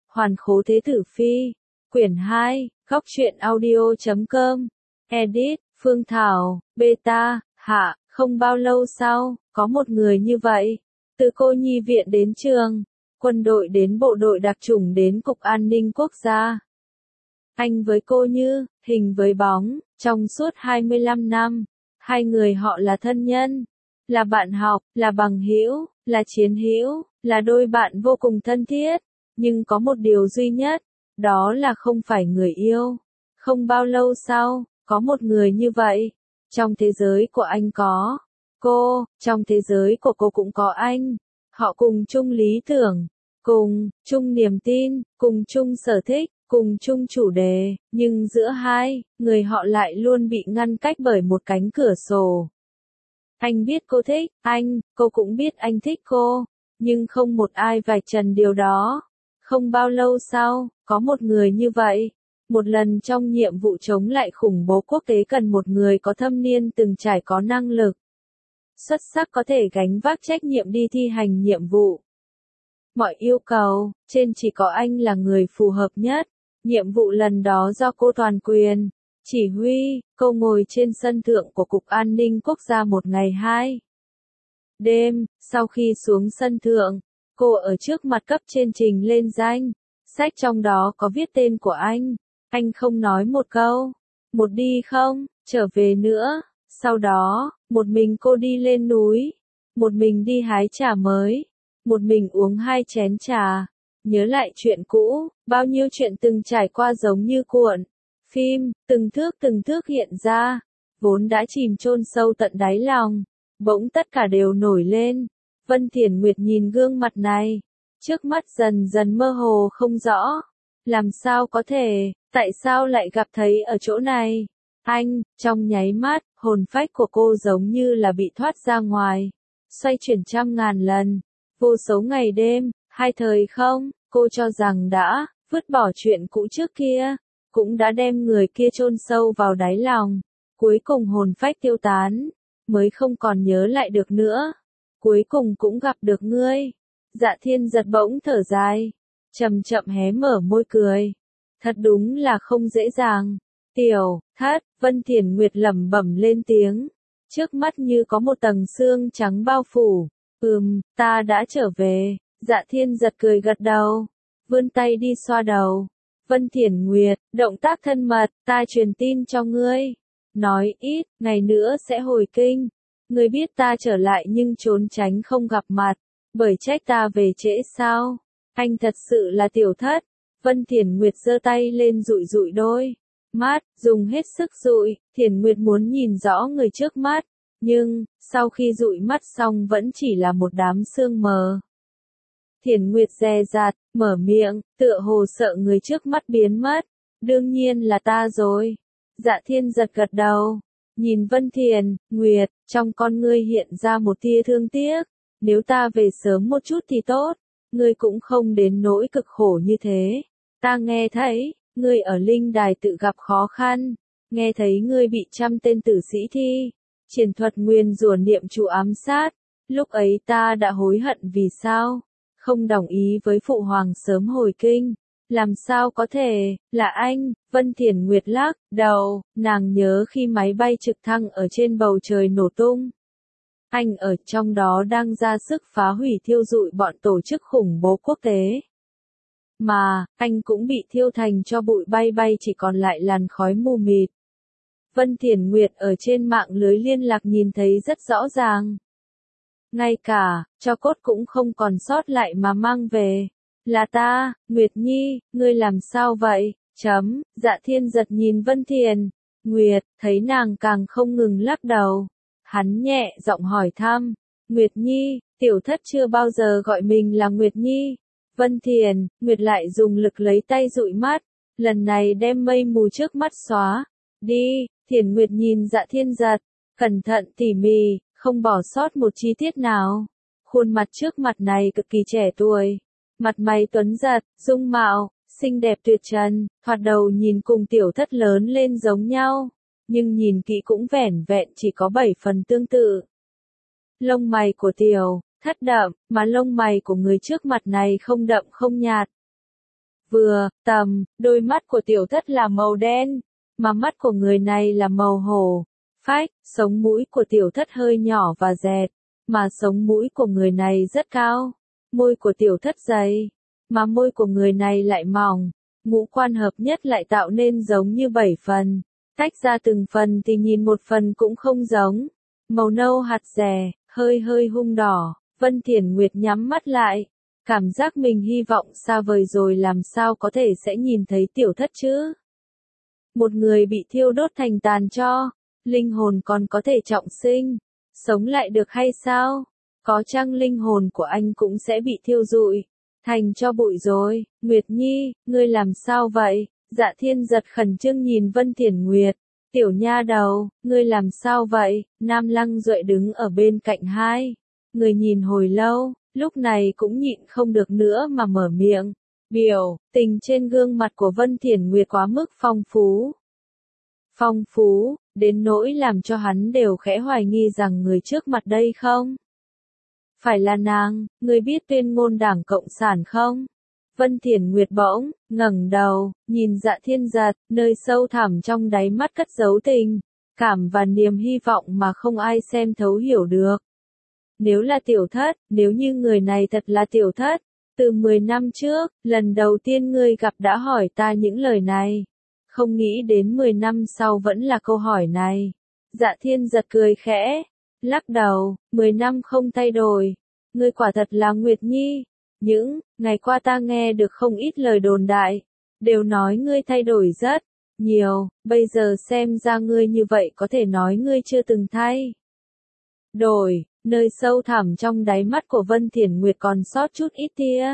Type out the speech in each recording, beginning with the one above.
Hoàn khố thế tử phi. Quyển 2, góc truyện audio.com. Edit, Phương Thảo, Beta, hạ, không bao lâu sau, có một người như vậy. Từ cô nhi viện đến trường, quân đội đến bộ đội đặc chủng đến Cục An ninh Quốc gia. Anh với cô như, hình với bóng, trong suốt 25 năm. Hai người họ là thân nhân, là bạn học, là bằng hữu, là chiến hữu, là đôi bạn vô cùng thân thiết. Nhưng có một điều duy nhất, đó là không phải người yêu. Không bao lâu sau, có một người như vậy. Trong thế giới của anh có cô, trong thế giới của cô cũng có anh. Họ cùng chung lý tưởng, cùng chung niềm tin, cùng chung sở thích, cùng chung chủ đề, nhưng giữa hai người họ lại luôn bị ngăn cách bởi một cánh cửa sổ. Anh biết cô thích anh, cô cũng biết anh thích cô, nhưng không một ai vạch trần điều đó. Không bao lâu sau, có một người như vậy. Một lần trong nhiệm vụ chống lại khủng bố quốc tế cần một người có thâm niên từng trải có năng lực xuất sắc có thể gánh vác trách nhiệm đi thi hành nhiệm vụ. Mọi yêu cầu, trên chỉ có anh là người phù hợp nhất. Nhiệm vụ lần đó do cô toàn quyền chỉ huy, cô ngồi trên sân thượng của Cục An ninh Quốc gia một ngày 2 đêm. Sau khi xuống sân thượng, cô ở trước mặt cấp trên trình lên danh sách, trong đó có viết tên của anh. Anh không nói một câu. Một đi không, trở về nữa. Sau đó, một mình cô đi lên núi. Một mình đi hái trà mới. Một mình uống 2 chén trà. Nhớ lại chuyện cũ, bao nhiêu chuyện từng trải qua giống như cuộn phim, từng thước hiện ra. Vốn đã chìm chôn sâu tận đáy lòng, bỗng tất cả đều nổi lên. Vân Thiển Nguyệt nhìn gương mặt này, trước mắt dần dần mơ hồ không rõ. Làm sao có thể, tại sao lại gặp thấy ở chỗ này? Anh, trong nháy mắt, hồn phách của cô giống như là bị thoát ra ngoài, xoay chuyển trăm ngàn lần, vô số ngày đêm, hai thời không, cô cho rằng đã vứt bỏ chuyện cũ trước kia, cũng đã đem người kia chôn sâu vào đáy lòng. Cuối cùng hồn phách tiêu tán, mới không còn nhớ lại được nữa. Cuối cùng cũng gặp được ngươi. Dạ Thiên giật bỗng thở dài, chậm chậm hé mở môi cười. Thật đúng là không dễ dàng. Tiểu Thất, Vân Thiển Nguyệt lẩm bẩm lên tiếng. Trước mắt như có một tầng sương trắng bao phủ. Ta đã trở về. Dạ Thiên giật cười gật đầu, vươn tay đi xoa đầu. Vân Thiển Nguyệt, động tác thân mật, ta truyền tin cho ngươi. Nói ít, ngày nữa sẽ hồi kinh. Ngươi biết ta trở lại nhưng trốn tránh không gặp mặt, bởi trách ta về trễ sao? Anh thật sự là Tiểu Thất. Vân Thiển Nguyệt giơ tay lên dụi dụi đôi mắt, dùng hết sức dụi. Thiển Nguyệt muốn nhìn rõ người trước mắt, nhưng, sau khi dụi mắt xong vẫn chỉ là một đám sương mờ. Thiển Nguyệt dè dặt, mở miệng, tựa hồ sợ người trước mắt biến mất. Đương nhiên là ta rồi. Dạ Thiên giật gật đầu, nhìn Vân Thiển Nguyệt, trong con ngươi hiện ra một tia thương tiếc. Nếu ta về sớm một chút thì tốt, ngươi cũng không đến nỗi cực khổ như thế. Ta nghe thấy, ngươi ở linh đài tự gặp khó khăn, nghe thấy ngươi bị trăm tên tử sĩ thi triển thuật nguyền rủa niệm chú ám sát. Lúc ấy ta đã hối hận vì sao không đồng ý với phụ hoàng sớm hồi kinh. Làm sao có thể, là anh? Vân Thiển Nguyệt lắc đầu, nàng nhớ khi máy bay trực thăng ở trên bầu trời nổ tung. Anh ở trong đó đang ra sức phá hủy thiêu rụi bọn tổ chức khủng bố quốc tế. Mà, anh cũng bị thiêu thành cho bụi bay bay chỉ còn lại làn khói mù mịt. Vân Thiển Nguyệt ở trên mạng lưới liên lạc nhìn thấy rất rõ ràng. Ngay cả, tro cốt cũng không còn sót lại mà mang về. Là ta, Nguyệt Nhi, ngươi làm sao vậy? Dạ Thiên giật nhìn Vân Thiển Nguyệt, thấy nàng càng không ngừng lắc đầu. Hắn nhẹ giọng hỏi thăm, Nguyệt Nhi, Tiểu Thất chưa bao giờ gọi mình là Nguyệt Nhi. Vân Thiển Nguyệt lại dùng lực lấy tay dụi mắt, lần này đem mây mù trước mắt xóa đi. Thiển Nguyệt nhìn Dạ Thiên giật, cẩn thận tỉ mỉ, không bỏ sót một chi tiết nào. Khuôn mặt trước mặt này cực kỳ trẻ tuổi, mặt mày tuấn giật, dung mạo xinh đẹp tuyệt trần, thoạt đầu nhìn cùng Tiểu Thất lớn lên giống nhau, nhưng nhìn kỹ cũng vẻn vẹn chỉ có 7 phần tương tự. Lông mày của Tiểu Thất đậm, mà lông mày của người trước mặt này không đậm không nhạt. vừa tầm, đôi mắt của tiểu thất là màu đen, mà mắt của người này là màu hổ phách, sống mũi của tiểu thất hơi nhỏ và dẹt, mà sống mũi của người này rất cao, môi của tiểu thất dày, mà môi của người này lại mỏng, ngũ quan hợp nhất lại tạo nên giống như 7 phần, tách ra từng phần thì nhìn một phần cũng không giống, màu nâu hạt dẻ, hơi hơi hung đỏ, Vân Thiển Nguyệt nhắm mắt lại, cảm giác mình hy vọng xa vời rồi làm sao có thể sẽ nhìn thấy tiểu thất chứ. Một người bị thiêu đốt thành tàn tro, linh hồn còn có thể trọng sinh, sống lại được hay sao? Có chăng linh hồn của anh cũng sẽ bị thiêu rụi, thành tro bụi rồi? Nguyệt Nhi, ngươi làm sao vậy? Dạ Thiên Giật khẩn trương nhìn Vân Thiển Nguyệt. Tiểu nha đầu, ngươi làm sao vậy? Nam Lăng Duệ đứng ở bên cạnh hai. Người nhìn hồi lâu, lúc này cũng nhịn không được nữa mà mở miệng. Biểu tình trên gương mặt của Vân Thiển Nguyệt quá mức phong phú. Phong phú, đến nỗi làm cho hắn đều khẽ hoài nghi rằng người trước mặt đây không phải là nàng, người biết tuyên ngôn Đảng Cộng sản không? Vân Thiển Nguyệt bỗng ngẩng đầu, nhìn Dạ Thiên Giật, nơi sâu thẳm trong đáy mắt cất giấu tình cảm và niềm hy vọng mà không ai xem thấu hiểu được. Nếu là tiểu thất, nếu như người này thật là tiểu thất, từ 10 năm trước, lần đầu tiên ngươi gặp đã hỏi ta những lời này. Không nghĩ đến 10 năm sau vẫn là câu hỏi này. Dạ Thiên Giật cười khẽ, lắc đầu, 10 năm không thay đổi. Ngươi quả thật là Nguyệt Nhi. Những ngày qua ta nghe được không ít lời đồn đại, đều nói ngươi thay đổi rất nhiều, bây giờ xem ra ngươi như vậy có thể nói ngươi chưa từng thay đổi. Nơi sâu thẳm trong đáy mắt của Vân Thiển Nguyệt còn sót chút ít tia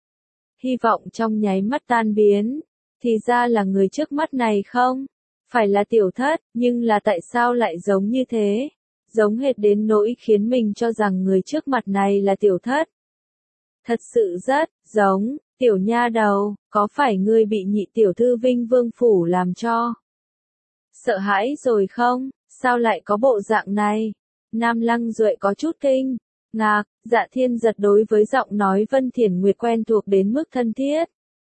hy vọng trong nháy mắt tan biến. Thì ra là người trước mắt này không phải là tiểu thất, nhưng là tại sao lại giống như thế? Giống hệt đến nỗi khiến mình cho rằng người trước mặt này là tiểu thất. Thật sự rất giống. Tiểu nha đầu, có phải ngươi bị nhị tiểu thư Vinh Vương Phủ làm cho sợ hãi rồi không? Sao lại có bộ dạng này? Nam Lăng Duệ có chút kinh ngạc. Dạ Thiên Giật đối với giọng nói Vân Thiển Nguyệt quen thuộc đến mức thân thiết.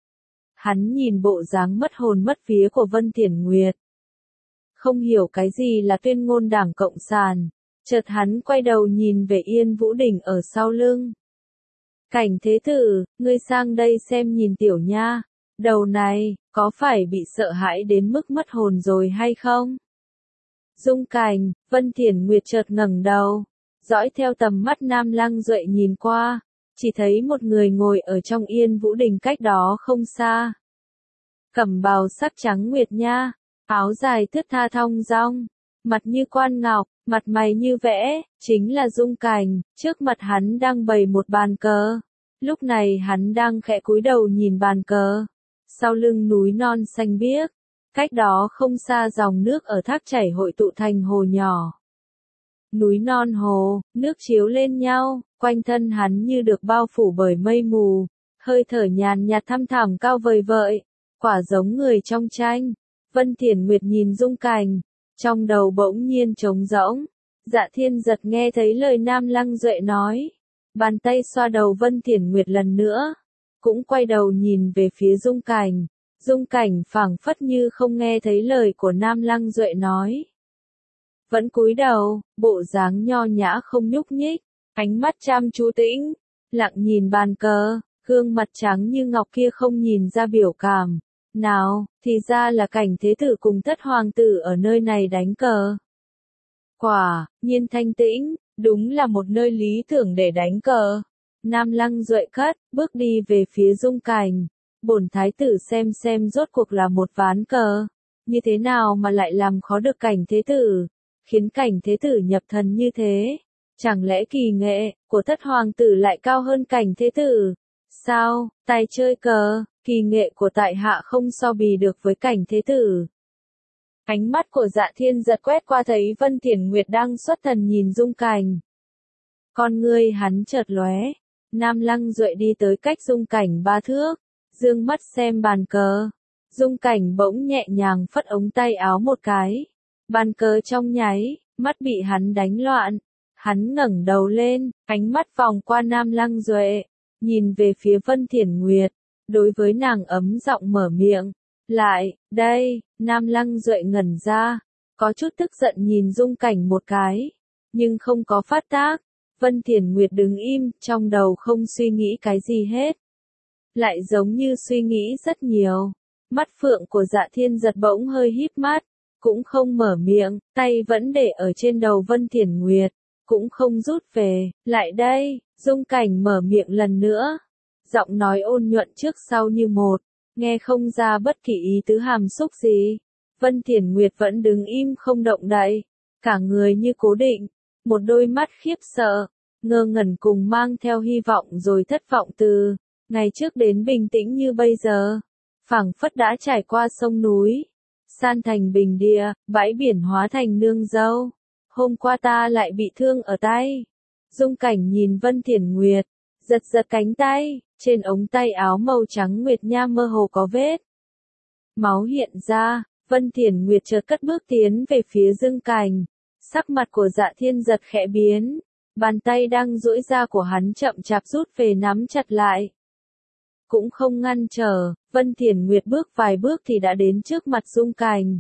Hắn nhìn bộ dáng mất hồn mất vía của Vân Thiển Nguyệt, không hiểu cái gì là tuyên ngôn Đảng Cộng sản, chợt hắn quay đầu nhìn về Yên Vũ Đình ở sau lưng. Cảnh Thế Tử, ngươi sang đây xem nhìn tiểu nha đầu này, có phải bị sợ hãi đến mức mất hồn rồi hay không? Dung Cảnh, Vân Thiển Nguyệt chợt ngẩng đầu, dõi theo tầm mắt Nam Lăng Duệ nhìn qua, chỉ thấy một người ngồi ở trong Yên Vũ Đình cách đó không xa. Cẩm bào sắc trắng nguyệt nha, áo dài thướt tha thong dong, mặt như quan ngọc, mặt mày như vẽ, chính là Dung Cảnh. Trước mặt hắn đang bày một bàn cờ. Lúc này hắn đang khẽ cúi đầu nhìn bàn cờ. Sau lưng núi non xanh biếc, cách đó không xa dòng nước ở thác chảy hội tụ thành hồ nhỏ. Núi non hồ, nước chiếu lên nhau, quanh thân hắn như được bao phủ bởi mây mù, hơi thở nhàn nhạt thăm thẳm cao vời vợi, quả giống người trong tranh. Vân Thiển Nguyệt nhìn Dung Cảnh, trong đầu bỗng nhiên trống rỗng. Dạ Thiên Giật nghe thấy lời Nam Lăng Duệ nói, bàn tay xoa đầu Vân Thiển Nguyệt lần nữa, cũng quay đầu nhìn về phía Dung Cảnh. Dung Cảnh phảng phất như không nghe thấy lời của Nam Lăng Duệ nói, vẫn cúi đầu, bộ dáng nho nhã không nhúc nhích, ánh mắt chăm chú tĩnh lặng nhìn bàn cờ, gương mặt trắng như ngọc kia không nhìn ra biểu cảm nào. Thì ra là Cảnh Thế Tử cùng Thất hoàng tử ở nơi này đánh cờ. Quả nhiên thanh tĩnh, đúng là một nơi lý tưởng để đánh cờ. Nam Lăng Duệ cất bước đi về phía Dung Cảnh. Bổn thái tử xem rốt cuộc là một ván cờ như thế nào mà lại làm khó được Cảnh Thế Tử, khiến Cảnh Thế Tử nhập thần như thế. Chẳng lẽ kỳ nghệ của Thất hoàng tử lại cao hơn Cảnh Thế Tử? Sao, tài chơi cờ, kỳ nghệ của tại hạ không so bì được với Cảnh Thế Tử. Ánh mắt của Dạ Thiên Giật quét qua thấy Vân Thiển Nguyệt đang xuất thần nhìn Dung Cảnh. Con ngươi hắn chợt lóe. Nam Lăng Duệ đi tới cách Dung Cảnh 3 thước, dương mắt xem bàn cờ. Dung Cảnh bỗng nhẹ nhàng phất ống tay áo một cái. Bàn cờ trong nháy mắt bị hắn đánh loạn. Hắn ngẩng đầu lên, ánh mắt vòng qua Nam Lăng Duệ, nhìn về phía Vân Thiển Nguyệt. đối với nàng ấm giọng mở miệng. Lại, đây, Nam Lăng Duệ ngẩn ra, có chút tức giận nhìn Dung Cảnh một cái, nhưng không có phát tác. Vân Thiển Nguyệt đứng im, trong đầu không suy nghĩ cái gì hết. Lại giống như suy nghĩ rất nhiều. Mắt phượng của Dạ Thiên Giật bỗng hơi híp mắt, cũng không mở miệng, tay vẫn để ở trên đầu Vân Thiển Nguyệt, cũng không rút về. Lại đây, Dung Cảnh mở miệng lần nữa. Giọng nói ôn nhuận trước sau như một, nghe không ra bất kỳ ý tứ hàm xúc gì. Vân Thiển Nguyệt vẫn đứng im không động đậy, cả người như cố định, một đôi mắt khiếp sợ, ngơ ngẩn cùng mang theo hy vọng rồi thất vọng từ ngày trước đến bình tĩnh như bây giờ. Phảng phất đã trải qua sông núi, san thành bình địa, bãi biển hóa thành nương dâu. Hôm qua ta lại bị thương ở tay. Dung Cảnh nhìn Vân Thiển Nguyệt, giật giật cánh tay, trên ống tay áo màu trắng nguyệt nha mơ hồ có vết máu hiện ra. Vân Thiển Nguyệt chợt cất bước tiến về phía Dung Cảnh. Sắc mặt của Dạ Thiên Giật khẽ biến, bàn tay đang duỗi ra của hắn chậm chạp rút về nắm chặt lại. Cũng không ngăn trở, Vân Thiển Nguyệt bước vài bước thì đã đến trước mặt Dung Cảnh.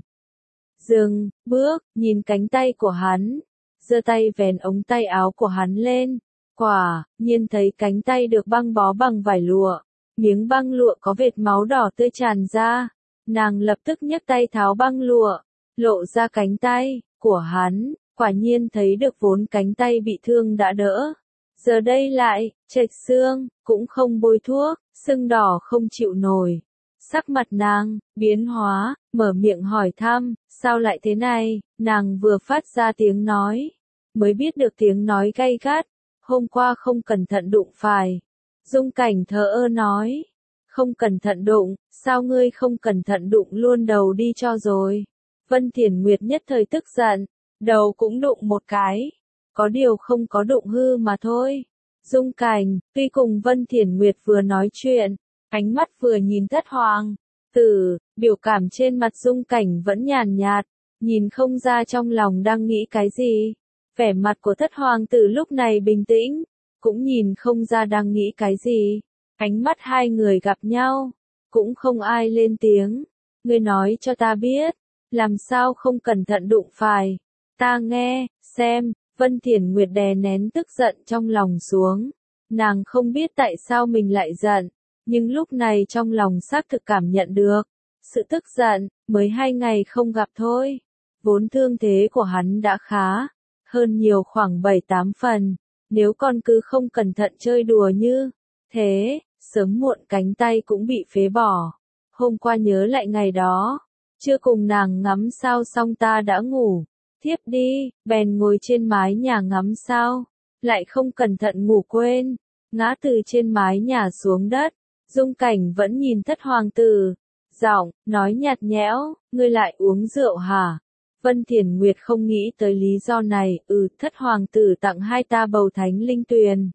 Dừng bước, nhìn cánh tay của hắn, giơ tay vén ống tay áo của hắn lên. Quả nhiên thấy cánh tay được băng bó bằng vải lụa, miếng băng lụa có vệt máu đỏ tươi tràn ra. Nàng lập tức nhấc tay tháo băng lụa, lộ ra cánh tay của hắn, quả nhiên thấy được vốn cánh tay bị thương đã đỡ. Giờ đây lại, chệch xương, cũng không bôi thuốc, sưng đỏ không chịu nổi. Sắc mặt nàng, biến hóa, mở miệng hỏi thăm, sao lại thế này, nàng vừa phát ra tiếng nói, mới biết được tiếng nói gay gắt, hôm qua không cẩn thận đụng phải. Dung Cảnh thờ ơ nói, không cẩn thận đụng, sao ngươi không cẩn thận đụng luôn đầu đi cho rồi. Vân Thiển Nguyệt nhất thời tức giận, đầu cũng đụng một cái, có điều không có đụng hư mà thôi. Dung Cảnh, tuy cùng Vân Thiển Nguyệt vừa nói chuyện, ánh mắt vừa nhìn Thất Hoàng Tử, biểu cảm trên mặt Dung Cảnh vẫn nhàn nhạt, nhìn không ra trong lòng đang nghĩ cái gì. Vẻ mặt của Thất Hoàng Tử lúc này bình tĩnh, cũng nhìn không ra đang nghĩ cái gì. Ánh mắt hai người gặp nhau, cũng không ai lên tiếng. Ngươi nói cho ta biết, làm sao không cẩn thận đụng phải. Ta nghe, xem. Vân Thiển Nguyệt đè nén tức giận trong lòng xuống. Nàng không biết tại sao mình lại giận, nhưng lúc này trong lòng xác thực cảm nhận được. Sự tức giận, mới 2 ngày không gặp thôi. Vốn thương thế của hắn đã khá, hơn nhiều khoảng 7-8 phần. Nếu con cứ không cẩn thận chơi đùa như thế, sớm muộn cánh tay cũng bị phế bỏ. Hôm qua nhớ lại ngày đó, chưa cùng nàng ngắm sao xong ta đã ngủ. Thiếp đi, bèn ngồi trên mái nhà ngắm sao, lại không cẩn thận ngủ quên, ngã từ trên mái nhà xuống đất. Dung Cảnh vẫn nhìn Thất Hoàng Tử, giọng nói nhạt nhẽo, ngươi lại uống rượu hả? Vân Thiển Nguyệt không nghĩ tới lý do này. Thất Hoàng Tử tặng hai ta bầu thánh linh tuyền.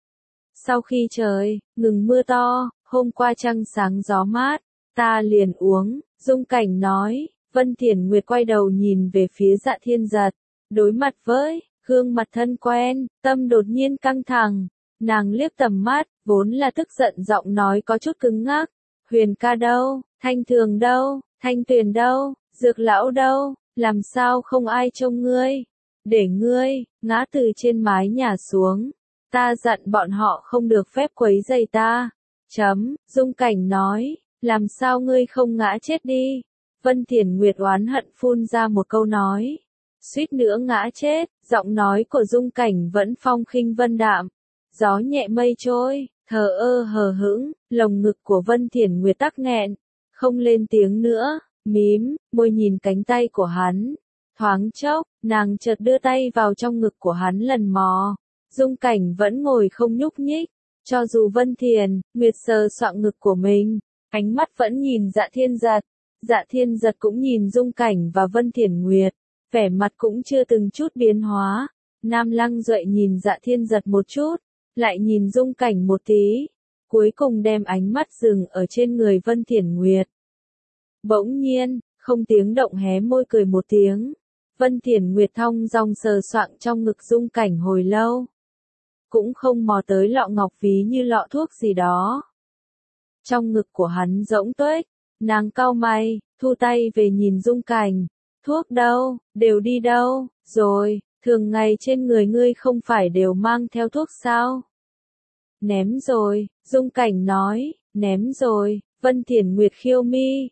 Sau khi trời ngừng mưa to, hôm qua trăng sáng gió mát, ta liền uống. Dung Cảnh nói. Vân Thiển Nguyệt quay đầu nhìn về phía Dạ Thiên Giật, đối mặt với gương mặt thân quen, tâm đột nhiên căng thẳng. Nàng liếc tầm mắt, vốn là tức giận giọng nói có chút cứng ngắc. Huyền ca đâu, Thanh Thường đâu, Thanh Tuyền đâu, Dược lão đâu, làm sao không ai trông ngươi? Để ngươi ngã từ trên mái nhà xuống, ta dặn bọn họ không được phép quấy rầy ta. Dung Cảnh nói, làm sao ngươi không ngã chết đi? Vân Thiển Nguyệt oán hận phun ra một câu nói, suýt nữa ngã chết. Giọng nói của Dung Cảnh vẫn phong khinh vân đạm, gió nhẹ mây trôi, thờ ơ hờ hững. Lồng ngực của Vân Thiển Nguyệt tắc nghẹn, không lên tiếng nữa, mím môi nhìn cánh tay của hắn. Thoáng chốc, nàng chợt đưa tay vào trong ngực của hắn lần mò. Dung Cảnh vẫn ngồi không nhúc nhích, cho dù Vân Thiển Nguyệt sờ soạng ngực của mình, ánh mắt vẫn nhìn Dạ Thiên Giật. Dạ Thiên Giật cũng nhìn Dung Cảnh và Vân Thiển Nguyệt, vẻ mặt cũng chưa từng chút biến hóa. Nam Lăng Duệ nhìn Dạ Thiên Giật một chút, lại nhìn Dung Cảnh một tí, cuối cùng đem ánh mắt dừng ở trên người Vân Thiển Nguyệt. Bỗng nhiên, không tiếng động hé môi cười một tiếng. Vân Thiển Nguyệt thong dong sờ soạng trong ngực Dung Cảnh hồi lâu, cũng không mò tới lọ ngọc ví như lọ thuốc gì đó. Trong ngực của hắn rỗng tuếch, nàng cau mày, thu tay về nhìn Dung Cảnh. Thuốc đâu, đều đi đâu, rồi, thường ngày trên người ngươi không phải đều mang theo thuốc sao? Ném rồi, Dung Cảnh nói, ném rồi, Vân Thiển Nguyệt khiêu mi.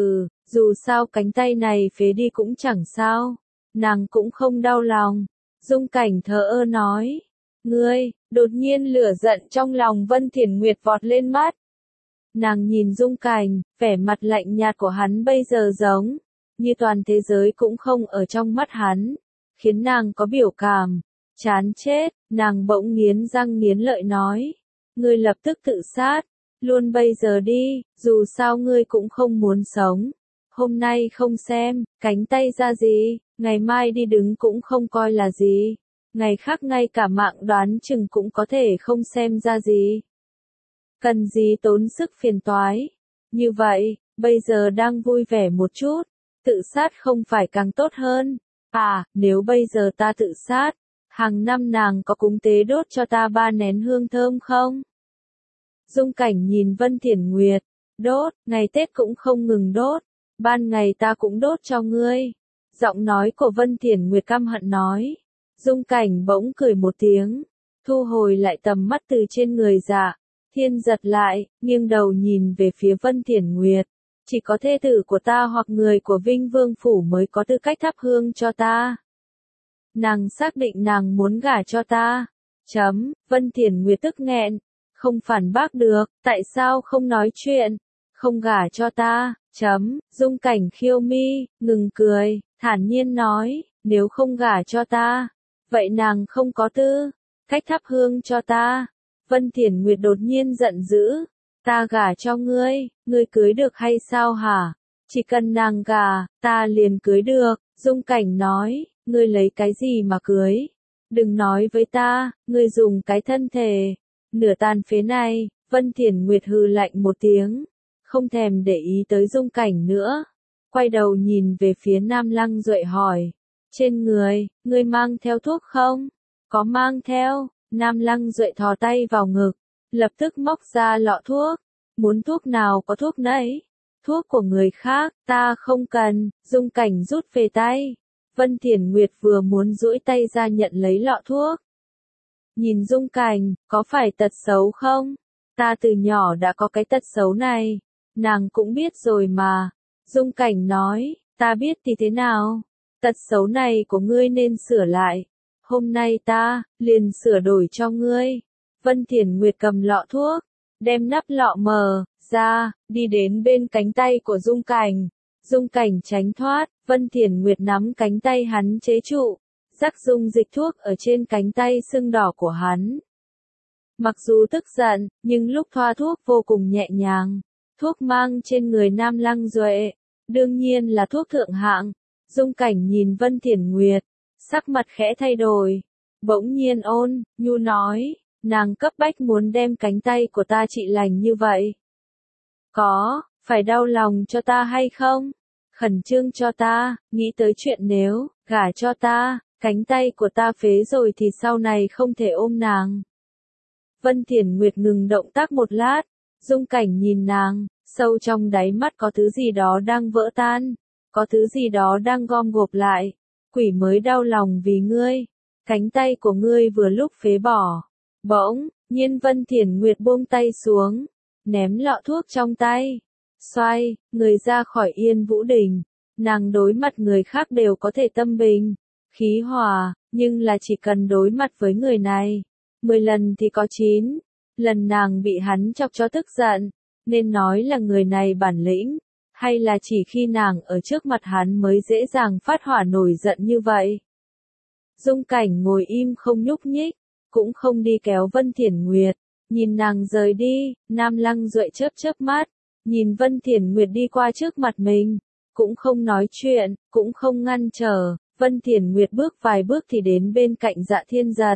Dù sao cánh tay này phế đi cũng chẳng sao, nàng cũng không đau lòng. Dung Cảnh thờ ơ nói, ngươi, đột nhiên lửa giận trong lòng Vân Thiển Nguyệt vọt lên mắt. Nàng nhìn Dung Cảnh, vẻ mặt lạnh nhạt của hắn bây giờ giống như toàn thế giới cũng không ở trong mắt hắn, khiến nàng có biểu cảm chán chết. Nàng bỗng nghiến răng nghiến lợi nói, ngươi lập tức tự sát, luôn bây giờ đi, dù sao ngươi cũng không muốn sống. Hôm nay không xem, cánh tay ra gì, ngày mai đi đứng cũng không coi là gì, ngày khác ngay cả mạng đoán chừng cũng có thể không xem ra gì. Cần gì tốn sức phiền toái. Như vậy, bây giờ đang vui vẻ một chút, tự sát không phải càng tốt hơn. Nếu bây giờ ta tự sát, hàng năm nàng có cúng tế đốt cho ta 3 nén hương thơm không? Dung Cảnh nhìn Vân Thiển Nguyệt, đốt, ngày Tết cũng không ngừng đốt, ban ngày ta cũng đốt cho ngươi. Giọng nói của Vân Thiển Nguyệt căm hận nói. Dung Cảnh bỗng cười một tiếng, thu hồi lại tầm mắt từ trên người Dạ Thiên giật lại, nghiêng đầu nhìn về phía Vân Thiển Nguyệt. Chỉ có thê tử của ta hoặc người của Vinh Vương Phủ mới có tư cách thắp hương cho ta. Nàng xác định nàng muốn gả cho ta. Vân Thiển Nguyệt tức nghẹn, không phản bác được, tại sao không nói chuyện, không gả cho ta. Dung Cảnh khiêu mi, ngừng cười, thản nhiên nói, nếu không gả cho ta, vậy nàng không có tư cách thắp hương cho ta. Vân Thiển Nguyệt đột nhiên giận dữ, ta gả cho ngươi, ngươi cưới được hay sao hả? Chỉ cần nàng gả, ta liền cưới được. Dung Cảnh nói, ngươi lấy cái gì mà cưới? Đừng nói với ta, ngươi dùng cái thân thể nửa tàn phế này. Vân Thiển Nguyệt hừ lạnh một tiếng, không thèm để ý tới Dung Cảnh nữa, quay đầu nhìn về phía Nam Lăng Duệ hỏi, trên người, ngươi mang theo thuốc không? Có mang theo. Nam Lăng Duệ thò tay vào ngực, lập tức móc ra lọ thuốc, muốn thuốc nào có thuốc nấy, thuốc của người khác, ta không cần. Dung Cảnh rút về tay. Vân Thiển Nguyệt vừa muốn duỗi tay ra nhận lấy lọ thuốc. Nhìn Dung Cảnh, có phải tật xấu không? Ta từ nhỏ đã có cái tật xấu này, nàng cũng biết rồi mà. Dung Cảnh nói, ta biết thì thế nào? Tật xấu này của ngươi nên sửa lại. Hôm nay ta liền sửa đổi cho ngươi. Vân Thiển Nguyệt cầm lọ thuốc, đem nắp lọ mở ra, đi đến bên cánh tay của Dung Cảnh. Dung Cảnh tránh thoát, Vân Thiển Nguyệt nắm cánh tay hắn chế trụ, rắc dung dịch thuốc ở trên cánh tay sưng đỏ của hắn. Mặc dù tức giận, nhưng lúc thoa thuốc vô cùng nhẹ nhàng. Thuốc mang trên người Nam Lăng Duệ, đương nhiên là thuốc thượng hạng. Dung Cảnh nhìn Vân Thiển Nguyệt, sắc mặt khẽ thay đổi, bỗng nhiên ôn nhu nói, nàng cấp bách muốn đem cánh tay của ta trị lành như vậy. Có, phải đau lòng cho ta hay không? Khẩn trương cho ta, nghĩ tới chuyện nếu gả cho ta, cánh tay của ta phế rồi thì sau này không thể ôm nàng. Vân Thiển Nguyệt ngừng động tác một lát, Dung Cảnh nhìn nàng, sâu trong đáy mắt có thứ gì đó đang vỡ tan, có thứ gì đó đang gom gộp lại. Quỷ mới đau lòng vì ngươi, cánh tay của ngươi vừa lúc phế bỏ. Bỗng nhiên Vân Thiển Nguyệt buông tay xuống, ném lọ thuốc trong tay, xoay người ra khỏi Yên Vũ Đình. Nàng đối mặt người khác đều có thể tâm bình khí hòa, nhưng là chỉ cần đối mặt với người này 10 lần thì có 9 lần nàng bị hắn chọc cho tức giận. Nên nói là người này bản lĩnh, hay là chỉ khi nàng ở trước mặt hắn mới dễ dàng phát hỏa nổi giận như vậy. Dung Cảnh ngồi im không nhúc nhích, cũng không đi kéo Vân Thiển Nguyệt, nhìn nàng rời đi. Nam Lăng Duệ chớp chớp mắt, nhìn Vân Thiển Nguyệt đi qua trước mặt mình, cũng không nói chuyện, cũng không ngăn trở. Vân Thiển Nguyệt bước vài bước thì đến bên cạnh Dạ Thiên Giật.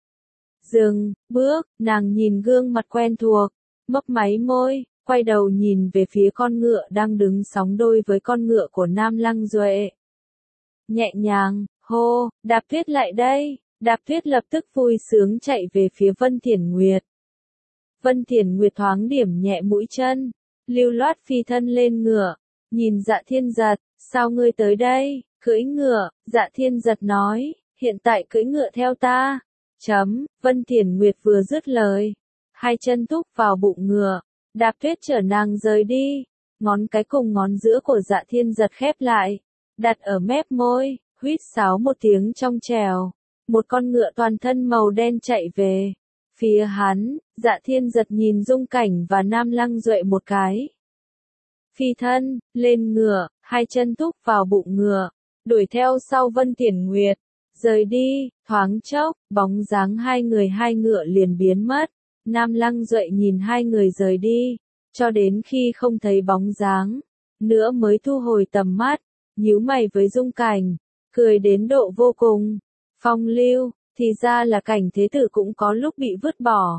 Dừng bước, nàng nhìn gương mặt quen thuộc, mấp máy môi, quay đầu nhìn về phía con ngựa đang đứng sóng đôi với con ngựa của Nam Lăng Duệ. Nhẹ nhàng, hô, Đạp Tuyết lại đây. Đạp Tuyết lập tức vui sướng chạy về phía Vân Thiển Nguyệt. Vân Thiển Nguyệt thoáng điểm nhẹ mũi chân, lưu loát phi thân lên ngựa, nhìn Dạ Thiên Giật, sao ngươi tới đây, cưỡi ngựa, Dạ Thiên Giật nói, hiện tại cưỡi ngựa theo ta. Vân Thiển Nguyệt vừa dứt lời, hai chân thúc vào bụng ngựa, đạp tuyết chở nàng rời đi, ngón cái cùng ngón giữa của Dạ Thiên Giật khép lại, đặt ở mép môi, huýt sáo một tiếng trong trèo, một con ngựa toàn thân màu đen chạy về. Phía hắn, Dạ Thiên Giật nhìn Dung Cảnh và Nam Lăng Duệ một cái. Phi thân, lên ngựa, hai chân thúc vào bụng ngựa, đuổi theo sau Vân Thiển Nguyệt, rời đi, thoáng chốc, bóng dáng hai ngựa liền biến mất. Nam Lăng Duệ nhìn hai người rời đi, cho đến khi không thấy bóng dáng nữa mới thu hồi tầm mắt, nhíu mày với Dung Cảnh, cười đến độ vô cùng. Phong lưu, thì ra là Cảnh thế tử cũng có lúc bị vứt bỏ.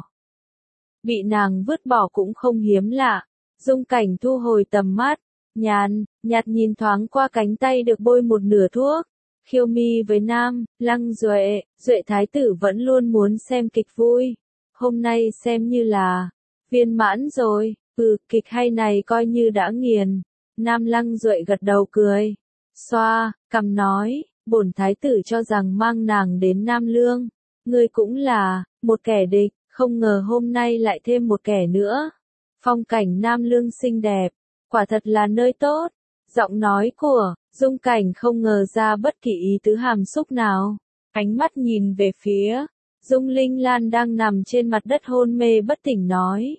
Bị nàng vứt bỏ cũng không hiếm lạ. Dung Cảnh thu hồi tầm mắt, nhạt nhìn thoáng qua cánh tay được bôi một nửa thuốc. Khiêu mi với Nam Lăng Duệ, Duệ thái tử vẫn luôn muốn xem kịch vui. Hôm nay xem như là viên mãn rồi, kịch hay này coi như đã nghiền. Nam Lăng Duệ gật đầu cười, xoa cằm nói, bổn thái tử cho rằng mang nàng đến Nam Lương, ngươi cũng là một kẻ địch, không ngờ hôm nay lại thêm một kẻ nữa. Phong cảnh Nam Lương xinh đẹp, quả thật là nơi tốt. Giọng nói của Dung Cảnh không ngờ ra bất kỳ ý tứ hàm xúc nào, ánh mắt nhìn về phía Dung Linh Lan đang nằm trên mặt đất hôn mê bất tỉnh nói.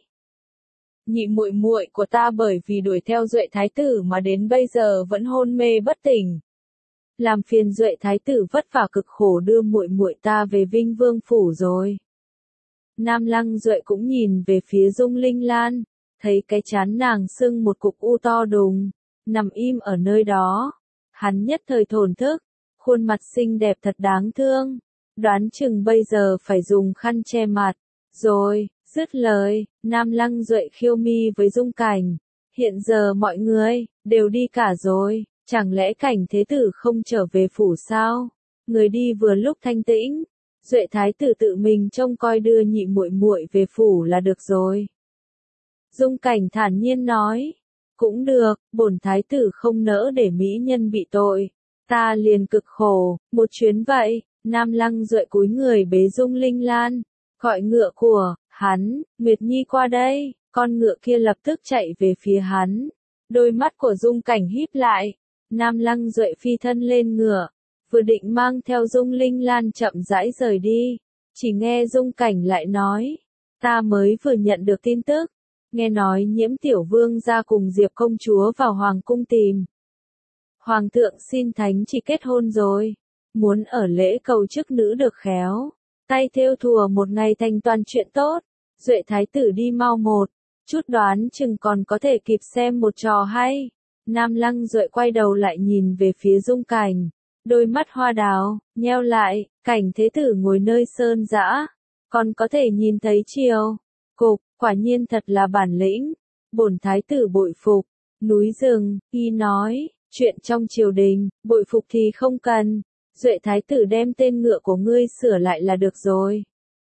Nhị muội muội của ta bởi vì đuổi theo Duệ thái tử mà đến bây giờ vẫn hôn mê bất tỉnh. Làm phiền Duệ thái tử vất vả cực khổ đưa muội muội ta về Vinh Vương phủ rồi. Nam Lăng Duệ cũng nhìn về phía Dung Linh Lan, thấy cái trán nàng sưng một cục u to đùng, nằm im ở nơi đó. Hắn nhất thời thổn thức, khuôn mặt xinh đẹp thật đáng thương, đoán chừng bây giờ phải dùng khăn che mặt. Rồi, dứt lời, Nam Lăng Duệ khiêu mi với Dung Cảnh, hiện giờ mọi người đều đi cả rồi, chẳng lẽ Cảnh thế tử không trở về phủ sao? Người đi vừa lúc thanh tĩnh, Duệ thái tử tự mình trông coi đưa nhị muội muội về phủ là được rồi. Dung Cảnh thản nhiên nói, cũng được, bổn thái tử không nỡ để mỹ nhân bị tội, ta liền cực khổ, một chuyến vậy. Nam Lăng Duệ cúi người bế Dung Linh Lan, gọi ngựa của hắn, Nguyệt Nhi qua đây, con ngựa kia lập tức chạy về phía hắn. Đôi mắt của Dung Cảnh híp lại, Nam Lăng Duệ phi thân lên ngựa, vừa định mang theo Dung Linh Lan chậm rãi rời đi, chỉ nghe Dung Cảnh lại nói, ta mới vừa nhận được tin tức, nghe nói Nhiễm tiểu vương ra cùng Diệp công chúa vào hoàng cung tìm. Hoàng thượng xin thánh chỉ kết hôn rồi, muốn ở lễ cầu chức nữ được khéo, tay thêu thùa một ngày thành toàn chuyện tốt. Duệ thái tử đi mau một chút đoán chừng còn có thể kịp xem một trò hay. Nam Lăng Duệ quay đầu lại nhìn về phía Dung Cảnh, đôi mắt hoa đào nheo lại, Cảnh thế tử ngồi nơi sơn dã, còn có thể nhìn thấy chiều cục, quả nhiên thật là bản lĩnh, bổn thái tử bội phục. Núi rừng, y nói, chuyện trong triều đình, bội phục thì không cần, Duệ thái tử đem tên ngựa của ngươi sửa lại là được rồi.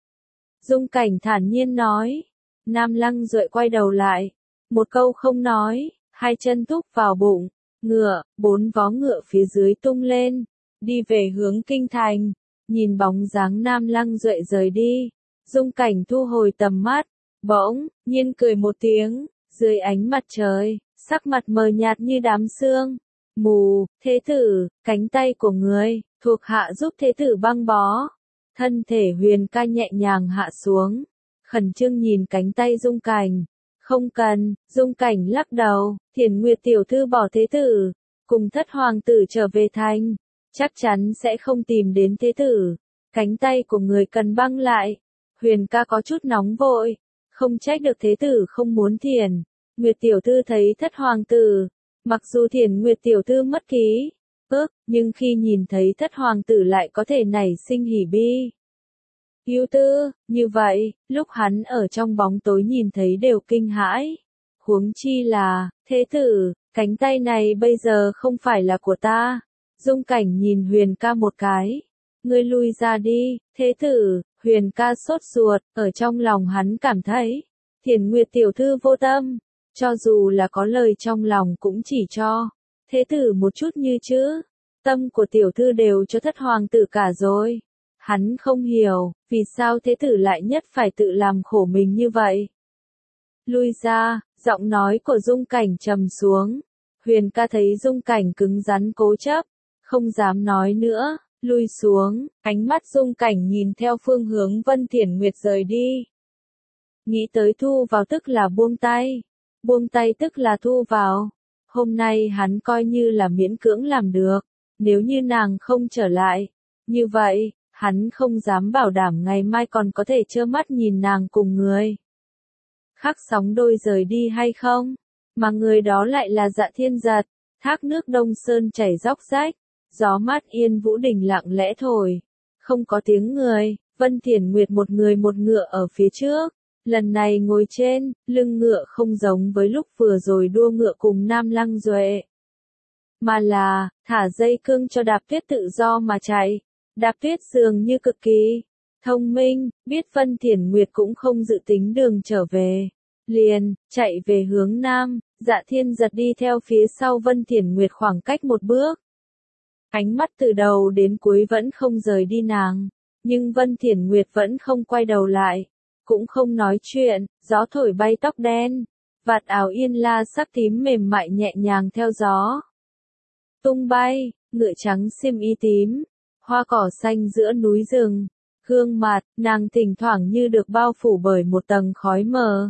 Dung Cảnh thản nhiên nói. Nam Lăng Duệ quay đầu lại, một câu không nói, hai chân thúc vào bụng ngựa, bốn vó ngựa phía dưới tung lên, đi về hướng kinh thành. Nhìn bóng dáng Nam Lăng Duệ rời đi, Dung Cảnh thu hồi tầm mắt, bỗng nhiên cười một tiếng, dưới ánh mặt trời, sắc mặt mờ nhạt như đám sương mù. Thế tử, cánh tay của người thuộc hạ giúp thế tử băng bó. Thân thể Huyền Ca nhẹ nhàng hạ xuống, khẩn trương nhìn cánh tay Dung Cảnh. Không cần, Dung Cảnh lắc đầu, Thiển Nguyệt tiểu thư bỏ thế tử, cùng thất hoàng tử trở về thành, chắc chắn sẽ không tìm đến thế tử. Cánh tay của người cần băng lại. Huyền Ca có chút nóng vội, không trách được thế tử không muốn Thiển Nguyệt tiểu thư thấy thất hoàng tử. Mặc dù Thiển Nguyệt tiểu thư mất ký ức, nhưng khi nhìn thấy thất hoàng tử lại có thể nảy sinh hỉ bi. Ưu tư, như vậy, lúc hắn ở trong bóng tối nhìn thấy đều kinh hãi. Huống chi là, thế tử, cánh tay này bây giờ không phải là của ta. Dung Cảnh nhìn Huyền Ca một cái. Ngươi lui ra đi, thế tử. Huyền Ca sốt ruột, ở trong lòng hắn cảm thấy, Thiền Nguyệt tiểu thư vô tâm, cho dù là có lời trong lòng cũng chỉ cho thế tử một chút như chứ. Tâm của tiểu thư đều cho thất hoàng tử cả rồi. Hắn không hiểu, vì sao thế tử lại nhất phải tự làm khổ mình như vậy. Lui ra, giọng nói của Dung Cảnh trầm xuống. Huyền ca thấy Dung Cảnh cứng rắn cố chấp, không dám nói nữa, lui xuống, ánh mắt Dung Cảnh nhìn theo phương hướng Vân Thiển Nguyệt rời đi. Nghĩ tới thu vào tức là buông tay tức là thu vào. Hôm nay hắn coi như là miễn cưỡng làm được, nếu như nàng không trở lại, như vậy, hắn không dám bảo đảm ngày mai còn có thể trơ mắt nhìn nàng cùng người khác sóng đôi rời đi hay không, mà người đó lại là Dạ Thiên Giật. Thác nước Đông Sơn chảy róc rách, gió mát Yên Vũ Đình lặng lẽ thổi, không có tiếng người. Vân Thiển Nguyệt một người một ngựa ở phía trước, lần này ngồi trên lưng ngựa không giống với lúc vừa rồi đua ngựa cùng Nam Lăng Duệ, mà là thả dây cương cho Đạp Tuyết tự do mà chạy. Đạp Tuyết dường như cực kỳ thông minh, biết Vân Thiển Nguyệt cũng không dự tính đường trở về, liền chạy về hướng nam. Dạ Thiên Giật đi theo phía sau Vân Thiển Nguyệt khoảng cách một bước, ánh mắt từ đầu đến cuối vẫn không rời đi nàng, nhưng Vân Thiển Nguyệt vẫn không quay đầu lại, cũng không nói chuyện. Gió thổi bay tóc đen, vạt áo yên la sắc tím mềm mại nhẹ nhàng theo gió tung bay, ngựa trắng xiêm y tím, hoa cỏ xanh giữa núi rừng. Gương mặt nàng thỉnh thoảng như được bao phủ bởi một tầng khói mờ,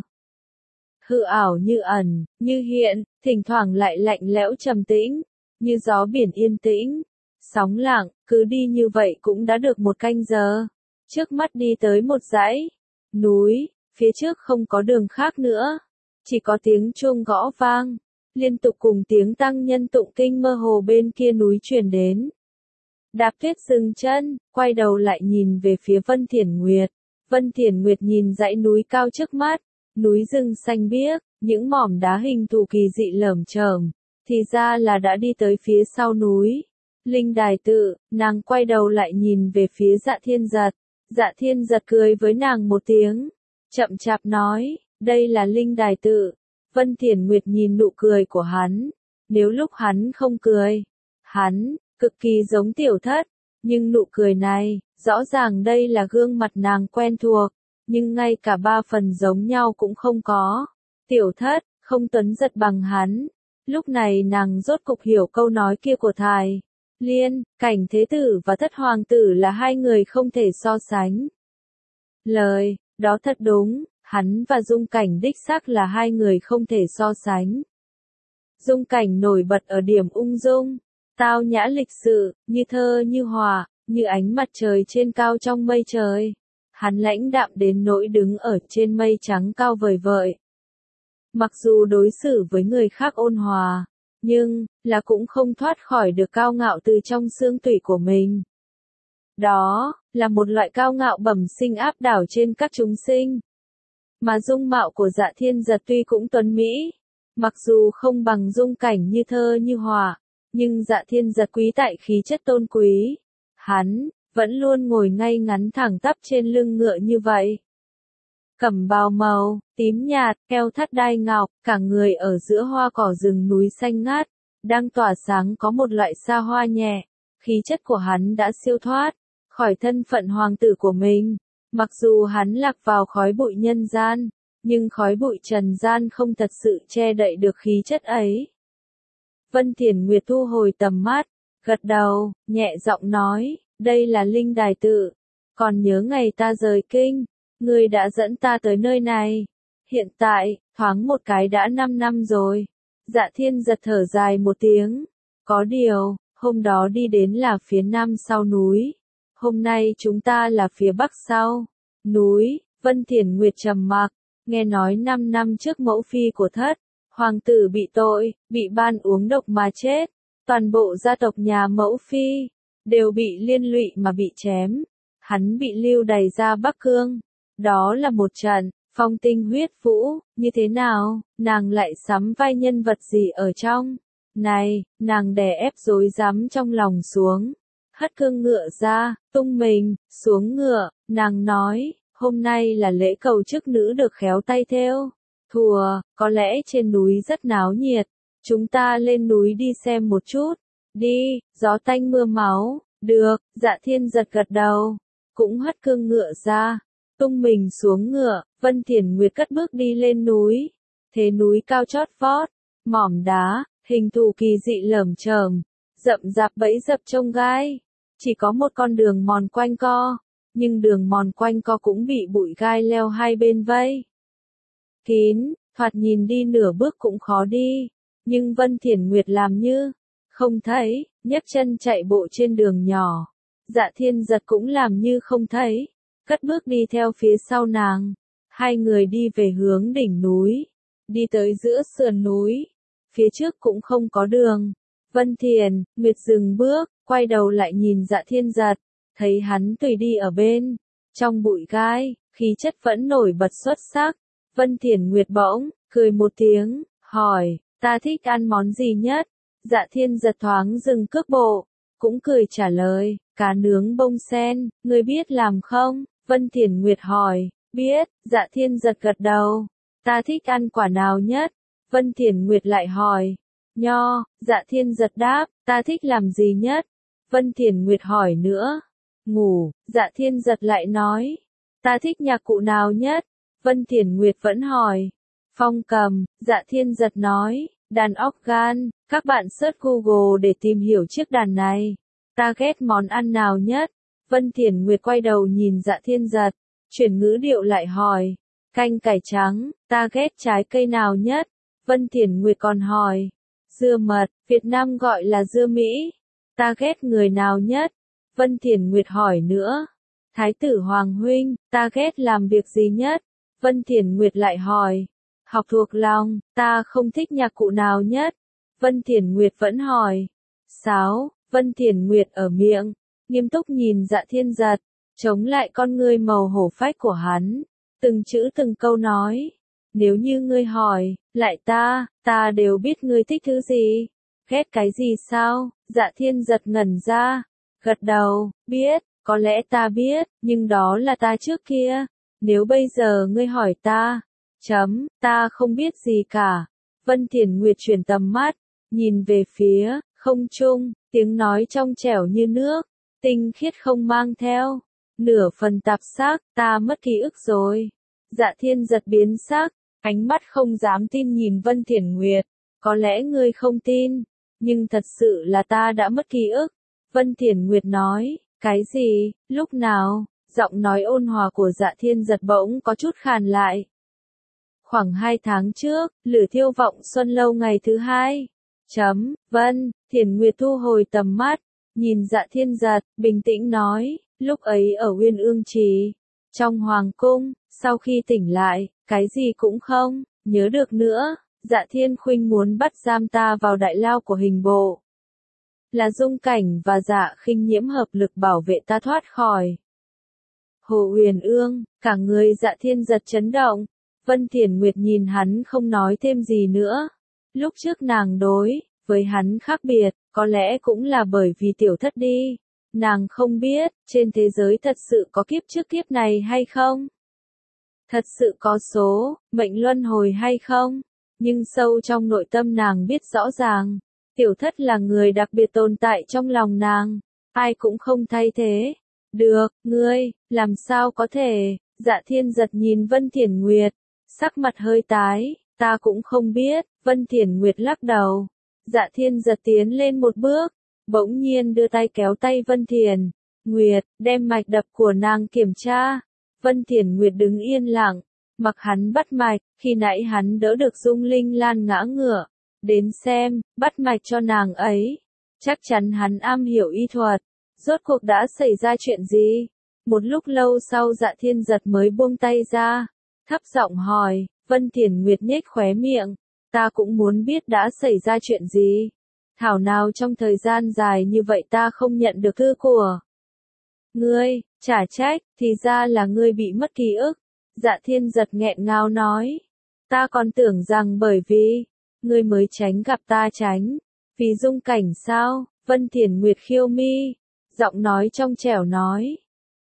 hư ảo như ẩn, như hiện, thỉnh thoảng lại lạnh lẽo trầm tĩnh, như gió biển yên tĩnh, sóng lặng. Cứ đi như vậy cũng đã được một canh giờ. Trước mắt đi tới một dãy núi, phía trước không có đường khác nữa, chỉ có tiếng chuông gõ vang, liên tục cùng tiếng tăng nhân tụng kinh mơ hồ bên kia núi truyền đến. Đạp Tuyết dừng chân, quay đầu lại nhìn về phía Vân Thiển Nguyệt. Vân Thiển Nguyệt nhìn dãy núi cao trước mắt, núi rừng xanh biếc, những mỏm đá hình thù kỳ dị lởm chởm, thì ra là đã đi tới phía sau núi Linh Đài Tự. Nàng quay đầu lại nhìn về phía Dạ Thiên Giật. Dạ Thiên Giật cười với nàng một tiếng, chậm chạp nói, đây là Linh Đài Tự. Vân Thiển Nguyệt nhìn nụ cười của hắn, nếu lúc hắn không cười, hắn cực kỳ giống Tiểu Thất, nhưng nụ cười này, rõ ràng đây là gương mặt nàng quen thuộc, nhưng ngay cả ba phần giống nhau cũng không có. Tiểu Thất, không tuấn giật bằng hắn. Lúc này nàng rốt cục hiểu câu nói kia của Thái Liên, Cảnh Thế Tử và Thất Hoàng Tử là hai người không thể so sánh. Lời đó thật đúng, hắn và Dung Cảnh đích xác là hai người không thể so sánh. Dung Cảnh nổi bật ở điểm ung dung, tao nhã lịch sự, như thơ như họa, như ánh mặt trời trên cao trong mây trời. Hắn lãnh đạm đến nỗi đứng ở trên mây trắng cao vời vợi. Mặc dù đối xử với người khác ôn hòa, nhưng là cũng không thoát khỏi được cao ngạo từ trong xương tủy của mình. Đó là một loại cao ngạo bẩm sinh áp đảo trên các chúng sinh. Mà dung mạo của Dạ Thiên Giật tuy cũng tuấn mỹ, mặc dù không bằng Dung Cảnh như thơ như họa, nhưng Dạ Thiên Giật quý tại khí chất tôn quý. Hắn vẫn luôn ngồi ngay ngắn thẳng tắp trên lưng ngựa như vậy. Cẩm bào màu tím nhạt, eo thắt đai ngọc, cả người ở giữa hoa cỏ rừng núi xanh ngát, đang tỏa sáng có một loại xa hoa nhẹ. Khí chất của hắn đã siêu thoát khỏi thân phận hoàng tử của mình. Mặc dù hắn lạc vào khói bụi nhân gian, nhưng khói bụi trần gian không thật sự che đậy được khí chất ấy. Vân Thiển Nguyệt thu hồi tầm mắt, gật đầu, nhẹ giọng nói, đây là Linh Đài Tự. Còn nhớ ngày ta rời kinh, ngươi đã dẫn ta tới nơi này. Hiện tại, thoáng một cái đã 5 năm rồi. Dạ Thiên Giật thở dài một tiếng. Có điều, hôm đó đi đến là phía nam sau núi. Hôm nay chúng ta là phía bắc sau núi. Vân Thiển Nguyệt trầm mặc, nghe nói 5 năm trước mẫu phi của Thất Hoàng tử bị tội, bị ban uống độc mà chết. Toàn bộ gia tộc nhà mẫu phi đều bị liên lụy mà bị chém. Hắn bị lưu đày ra Bắc Cương. Đó là một trận phong tinh huyết vũ. Như thế nào, nàng lại sắm vai nhân vật gì ở trong này? Nàng đè ép rối rắm trong lòng xuống, hất cương ngựa ra, tung mình xuống ngựa. Nàng nói, hôm nay là lễ cầu chức nữ được khéo tay thêu. Thùa, có lẽ trên núi rất náo nhiệt. Chúng ta lên núi đi xem một chút. Đi, gió tanh mưa máu. Được, Dạ Thiên Giật gật đầu. Cũng hất cương ngựa ra. Tung mình xuống ngựa, Vân Thiển Nguyệt cất bước đi lên núi. Thế núi cao chót vót, mỏm đá, hình thù kỳ dị lởm chởm, rậm rạp bẫy dập chông gai. Chỉ có một con đường mòn quanh co, nhưng đường mòn quanh co cũng bị bụi gai leo hai bên vây kín, thoạt nhìn đi nửa bước cũng khó đi. Nhưng Vân Thiển Nguyệt làm như không thấy, nhấc chân chạy bộ trên đường nhỏ. Dạ Thiên Giật cũng làm như không thấy, cất bước đi theo phía sau nàng. Hai người đi về hướng đỉnh núi, đi tới giữa sườn núi. Phía trước cũng không có đường. Vân Thiển Nguyệt dừng bước, quay đầu lại nhìn Dạ Thiên Giật, thấy hắn tùy đi ở bên trong bụi gai, khí chất vẫn nổi bật xuất sắc. Vân Thiển Nguyệt bỗng cười một tiếng, hỏi, ta thích ăn món gì nhất? Dạ Thiên Giật thoáng dừng cước bộ, cũng cười trả lời, cá nướng bông sen, ngươi biết làm không? Vân Thiển Nguyệt hỏi, biết. Dạ Thiên Giật gật đầu. Ta thích ăn quả nào nhất? Vân Thiển Nguyệt lại hỏi. Nho. Dạ Thiên Giật đáp, ta thích làm gì nhất? Vân Thiển Nguyệt hỏi nữa. Ngủ. Dạ Thiên Giật lại nói, ta thích nhạc cụ nào nhất? Vân Thiển Nguyệt vẫn hỏi. Phong cầm. Dạ Thiên Giật nói, đàn organ. Các bạn search Google để tìm hiểu chiếc đàn này. Ta ghét món ăn nào nhất? Vân Thiển Nguyệt quay đầu nhìn Dạ Thiên Giật, chuyển ngữ điệu lại hỏi. Canh cải trắng. Ta ghét trái cây nào nhất? Vân Thiển Nguyệt còn hỏi. Dưa mật, Việt Nam gọi là dưa Mỹ. Ta ghét người nào nhất? Vân Thiển Nguyệt hỏi nữa. Thái tử Hoàng huynh, ta ghét làm việc gì nhất? Vân Thiển Nguyệt lại hỏi. Học thuộc lòng, ta không thích nhạc cụ nào nhất? Vân Thiển Nguyệt vẫn hỏi. Sáo. Vân Thiển Nguyệt ở miệng, nghiêm túc nhìn Dạ Thiên Giật, chống lại con ngươi màu hổ phách của hắn, từng chữ từng câu nói. Nếu như ngươi hỏi, lại ta đều biết ngươi thích thứ gì. Ghét cái gì sao? Dạ Thiên Giật ngẩn ra, gật đầu, biết, có lẽ ta biết, nhưng đó là ta trước kia. Nếu bây giờ ngươi hỏi ta, ta không biết gì cả. Vân Thiển Nguyệt chuyển tầm mắt, nhìn về phía không trung, tiếng nói trong trẻo như nước, tinh khiết không mang theo nửa phần tạp sắc. Ta mất ký ức rồi. Dạ Thiên Giật biến sắc, ánh mắt không dám tin nhìn Vân Thiển Nguyệt. Có lẽ ngươi không tin, nhưng thật sự là ta đã mất ký ức. Vân Thiển Nguyệt nói, cái gì, lúc nào? Giọng nói ôn hòa của Dạ Thiên Giật bỗng có chút khàn lại. Khoảng 2 tháng trước, Lửa Thiêu Vọng Xuân Lâu ngày thứ 2. Vân Thiển Nguyệt thu hồi tầm mắt, nhìn Dạ Thiên Giật, bình tĩnh nói, lúc ấy ở Uyên Ương Trì, trong hoàng cung, sau khi tỉnh lại, cái gì cũng không nhớ được nữa. Dạ Thiên Khuynh muốn bắt giam ta vào đại lao của hình bộ. Là Dung Cảnh và Dạ Khinh Nhiễm hợp lực bảo vệ ta thoát khỏi Hồ Uyển Ương. Cả người Dạ Thiên Giật chấn động. Vân Thiển Nguyệt nhìn hắn không nói thêm gì nữa. Lúc trước nàng đối với hắn khác biệt, có lẽ cũng là bởi vì tiểu thất đi. Nàng không biết, trên thế giới thật sự có kiếp trước kiếp này hay không? Thật sự có số, mệnh luân hồi hay không? Nhưng sâu trong nội tâm nàng biết rõ ràng, tiểu thất là người đặc biệt tồn tại trong lòng nàng, ai cũng không thay thế được. Ngươi, làm sao có thể? Dạ Thiên Giật nhìn Vân Thiển Nguyệt, sắc mặt hơi tái, ta cũng không biết. Vân Thiển Nguyệt lắc đầu. Dạ Thiên Giật tiến lên một bước, bỗng nhiên đưa tay kéo tay Vân Thiển Nguyệt, đem mạch đập của nàng kiểm tra. Vân Thiển Nguyệt đứng yên lặng, mặc hắn bắt mạch. Khi nãy hắn đỡ được Dung Linh Lan ngã ngửa đến xem, bắt mạch cho nàng ấy. Chắc chắn hắn am hiểu y thuật. Rốt cuộc đã xảy ra chuyện gì? Một lúc lâu sau Dạ Thiên Giật mới buông tay ra, thấp giọng hỏi. Vân Thiển Nguyệt nhếch khóe miệng, ta cũng muốn biết đã xảy ra chuyện gì. Thảo nào trong thời gian dài như vậy ta không nhận được thư của ngươi. Chả trách, thì ra là ngươi bị mất ký ức. Dạ Thiên Giật nghẹn ngào nói, ta còn tưởng rằng bởi vì ngươi mới tránh gặp ta tránh vì Dung Cảnh sao? Vân Thiển Nguyệt khiêu mi, giọng nói trong trẻo nói,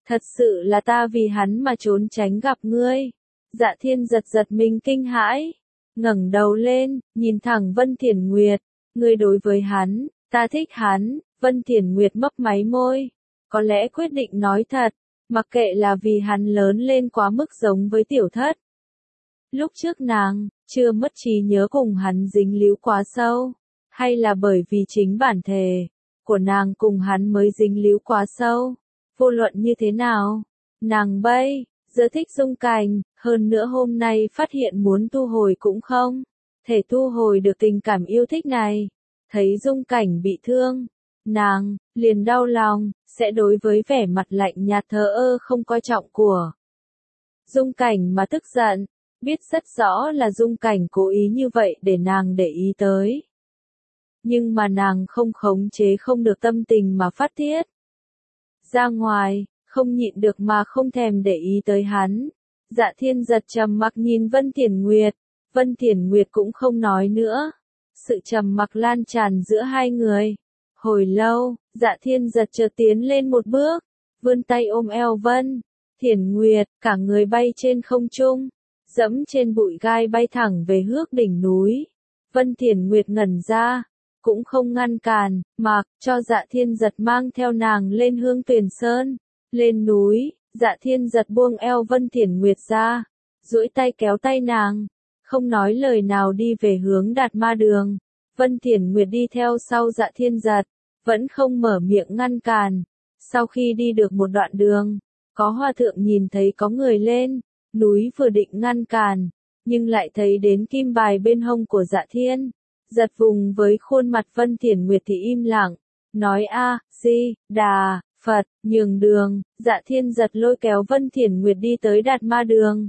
Thật sự là ta vì hắn mà trốn tránh gặp ngươi. Dạ Thiên giật giật mình kinh hãi, ngẩng đầu lên, nhìn thẳng Vân Thiển Nguyệt, ngươi đối với hắn, ta thích hắn. Vân Thiển Nguyệt mấp máy môi, có lẽ quyết định nói thật, mặc kệ là vì hắn lớn lên quá mức giống với tiểu thất. Lúc trước nàng, chưa mất trí nhớ cùng hắn dính líu quá sâu, hay là bởi vì chính bản thể của nàng cùng hắn mới dính líu quá sâu. Vô luận như thế nào, nàng bây giờ thích Dung Cảnh, hơn nữa hôm nay phát hiện muốn thu hồi cũng không thể thu hồi được tình cảm yêu thích này. Thấy Dung Cảnh bị thương, nàng liền đau lòng, sẽ đối với vẻ mặt lạnh nhạt thờ ơ không coi trọng của Dung Cảnh mà tức giận, biết rất rõ là Dung Cảnh cố ý như vậy để nàng để ý tới. Nhưng mà nàng không khống chế không được tâm tình mà phát tiết ra ngoài, không nhịn được mà không thèm để ý tới hắn. Dạ Thiên giật trầm mặc nhìn Vân Thiển Nguyệt, Vân Thiển Nguyệt cũng không nói nữa. Sự trầm mặc lan tràn giữa hai người. Hồi lâu, Dạ Thiên giật chợt tiến lên một bước, vươn tay ôm eo Vân Thiển Nguyệt, cả người bay trên không trung, dẫm trên bụi gai bay thẳng về hướng đỉnh núi. Vân Thiển Nguyệt ngẩn ra, cũng không ngăn cản, mặc cho Dạ Thiên giật mang theo nàng lên Hương Tuyền Sơn. Lên núi, Dạ Thiên giật buông eo Vân Thiển Nguyệt ra, duỗi tay kéo tay nàng, không nói lời nào đi về hướng Đạt Ma Đường. Vân Thiển Nguyệt đi theo sau Dạ Thiên giật, vẫn không mở miệng ngăn cản. Sau khi đi được một đoạn đường, có hòa thượng nhìn thấy có người lên núi vừa định ngăn cản, nhưng lại thấy đến kim bài bên hông của Dạ Thiên giật vùng với khuôn mặt Vân Thiển Nguyệt thì im lặng, nói A, Di, Đà, Phật, nhường đường. Dạ Thiên giật lôi kéo Vân Thiển Nguyệt đi tới Đạt Ma Đường.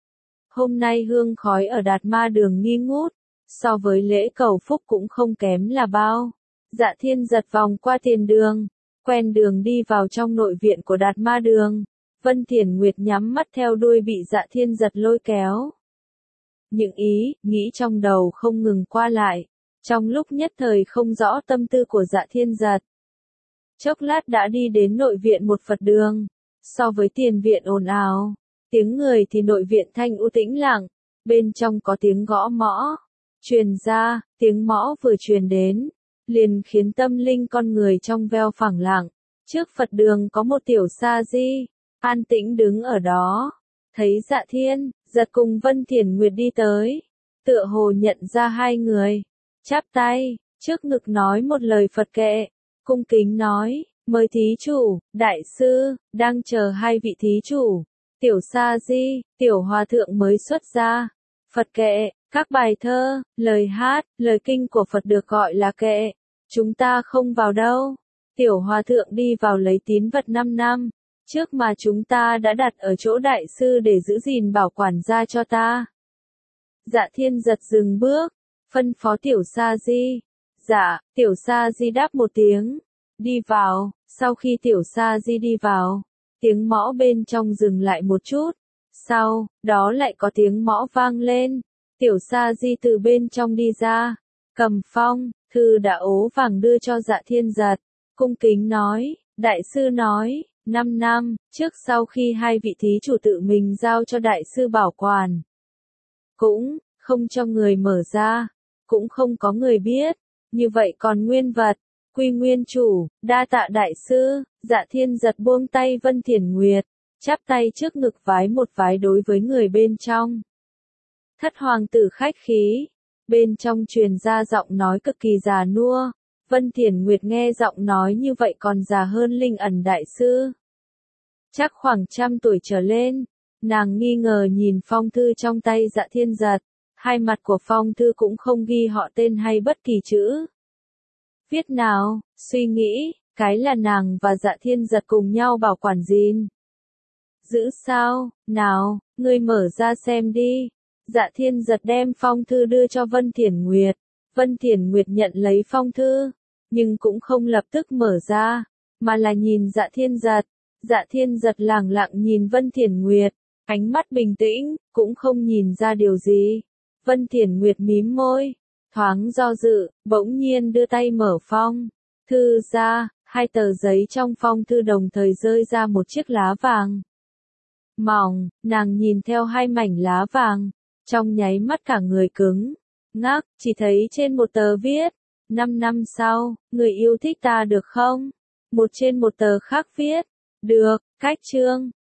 Hôm nay hương khói ở Đạt Ma Đường nghi ngút, so với lễ cầu phúc cũng không kém là bao. Dạ Thiên giật vòng qua tiền đường, quen đường đi vào trong nội viện của Đạt Ma Đường. Vân Thiển Nguyệt nhắm mắt theo đuôi bị Dạ Thiên giật lôi kéo. Những ý, nghĩ trong đầu không ngừng qua lại, trong lúc nhất thời không rõ tâm tư của Dạ Thiên giật. Chốc lát đã đi đến nội viện một Phật đường, so với tiền viện ồn ào, tiếng người thì nội viện thanh u tĩnh lặng, bên trong có tiếng gõ mõ truyền ra, tiếng mõ vừa truyền đến, liền khiến tâm linh con người trong veo phẳng lặng. Trước Phật đường có một tiểu sa di, an tĩnh đứng ở đó, thấy Dạ Thiên giật cùng Vân Thiển Nguyệt đi tới, tựa hồ nhận ra hai người, chắp tay trước ngực nói một lời Phật kệ, cung kính nói, mời thí chủ, đại sư, đang chờ hai vị thí chủ. Tiểu sa di, tiểu hòa thượng mới xuất ra. Phật kệ, các bài thơ, lời hát, lời kinh của Phật được gọi là kệ. Chúng ta không vào đâu. Tiểu hòa thượng đi vào lấy tín vật 5 năm. Trước mà chúng ta đã đặt ở chỗ đại sư để giữ gìn bảo quản ra cho ta. Dạ Thiên giật dừng bước, phân phó tiểu sa di. Dạ, tiểu sa di đáp một tiếng, đi vào. Sau khi tiểu sa di đi vào, tiếng mõ bên trong dừng lại một chút, sau đó lại có tiếng mõ vang lên. Tiểu sa di từ bên trong đi ra, cầm phong thư đã ố vàng đưa cho Dạ Thiên giật, cung kính nói, đại sư nói, 5 năm trước sau khi hai vị thí chủ tự mình giao cho đại sư bảo quản, cũng không cho người mở ra, cũng không có người biết, như vậy còn nguyên vật, quy nguyên chủ, đa tạ đại sư. Dạ Thiên giật buông tay Vân Thiển Nguyệt, chắp tay trước ngực vái một vái đối với người bên trong. Thất hoàng tử khách khí, bên trong truyền ra giọng nói cực kỳ già nua. Vân Thiển Nguyệt nghe giọng nói như vậy còn già hơn Linh Ẩn đại sư, chắc khoảng 100 tuổi trở lên. Nàng nghi ngờ nhìn phong thư trong tay Dạ Thiên giật, hai mặt của phong thư cũng không ghi họ tên hay bất kỳ chữ viết nào. Suy nghĩ, cái là nàng và Dạ Thiên giật cùng nhau bảo quản gìn giữ sao, nào, ngươi mở ra xem đi. Dạ Thiên giật đem phong thư đưa cho Vân Thiển Nguyệt. Vân Thiển Nguyệt nhận lấy phong thư, nhưng cũng không lập tức mở ra, mà là nhìn Dạ Thiên giật. Dạ Thiên giật lẳng lặng nhìn Vân Thiển Nguyệt, ánh mắt bình tĩnh, cũng không nhìn ra điều gì. Vân Thiển Nguyệt mím môi, thoáng do dự, bỗng nhiên đưa tay mở phong thư ra, Hai tờ giấy trong phong thư đồng thời rơi ra một chiếc lá vàng mỏng, nàng nhìn theo hai mảnh lá vàng, trong nháy mắt cả người cứng ngắc, chỉ thấy trên một tờ viết, 5 năm sau, người yêu thích ta được không? Một trên một tờ khác viết, được, cách chương.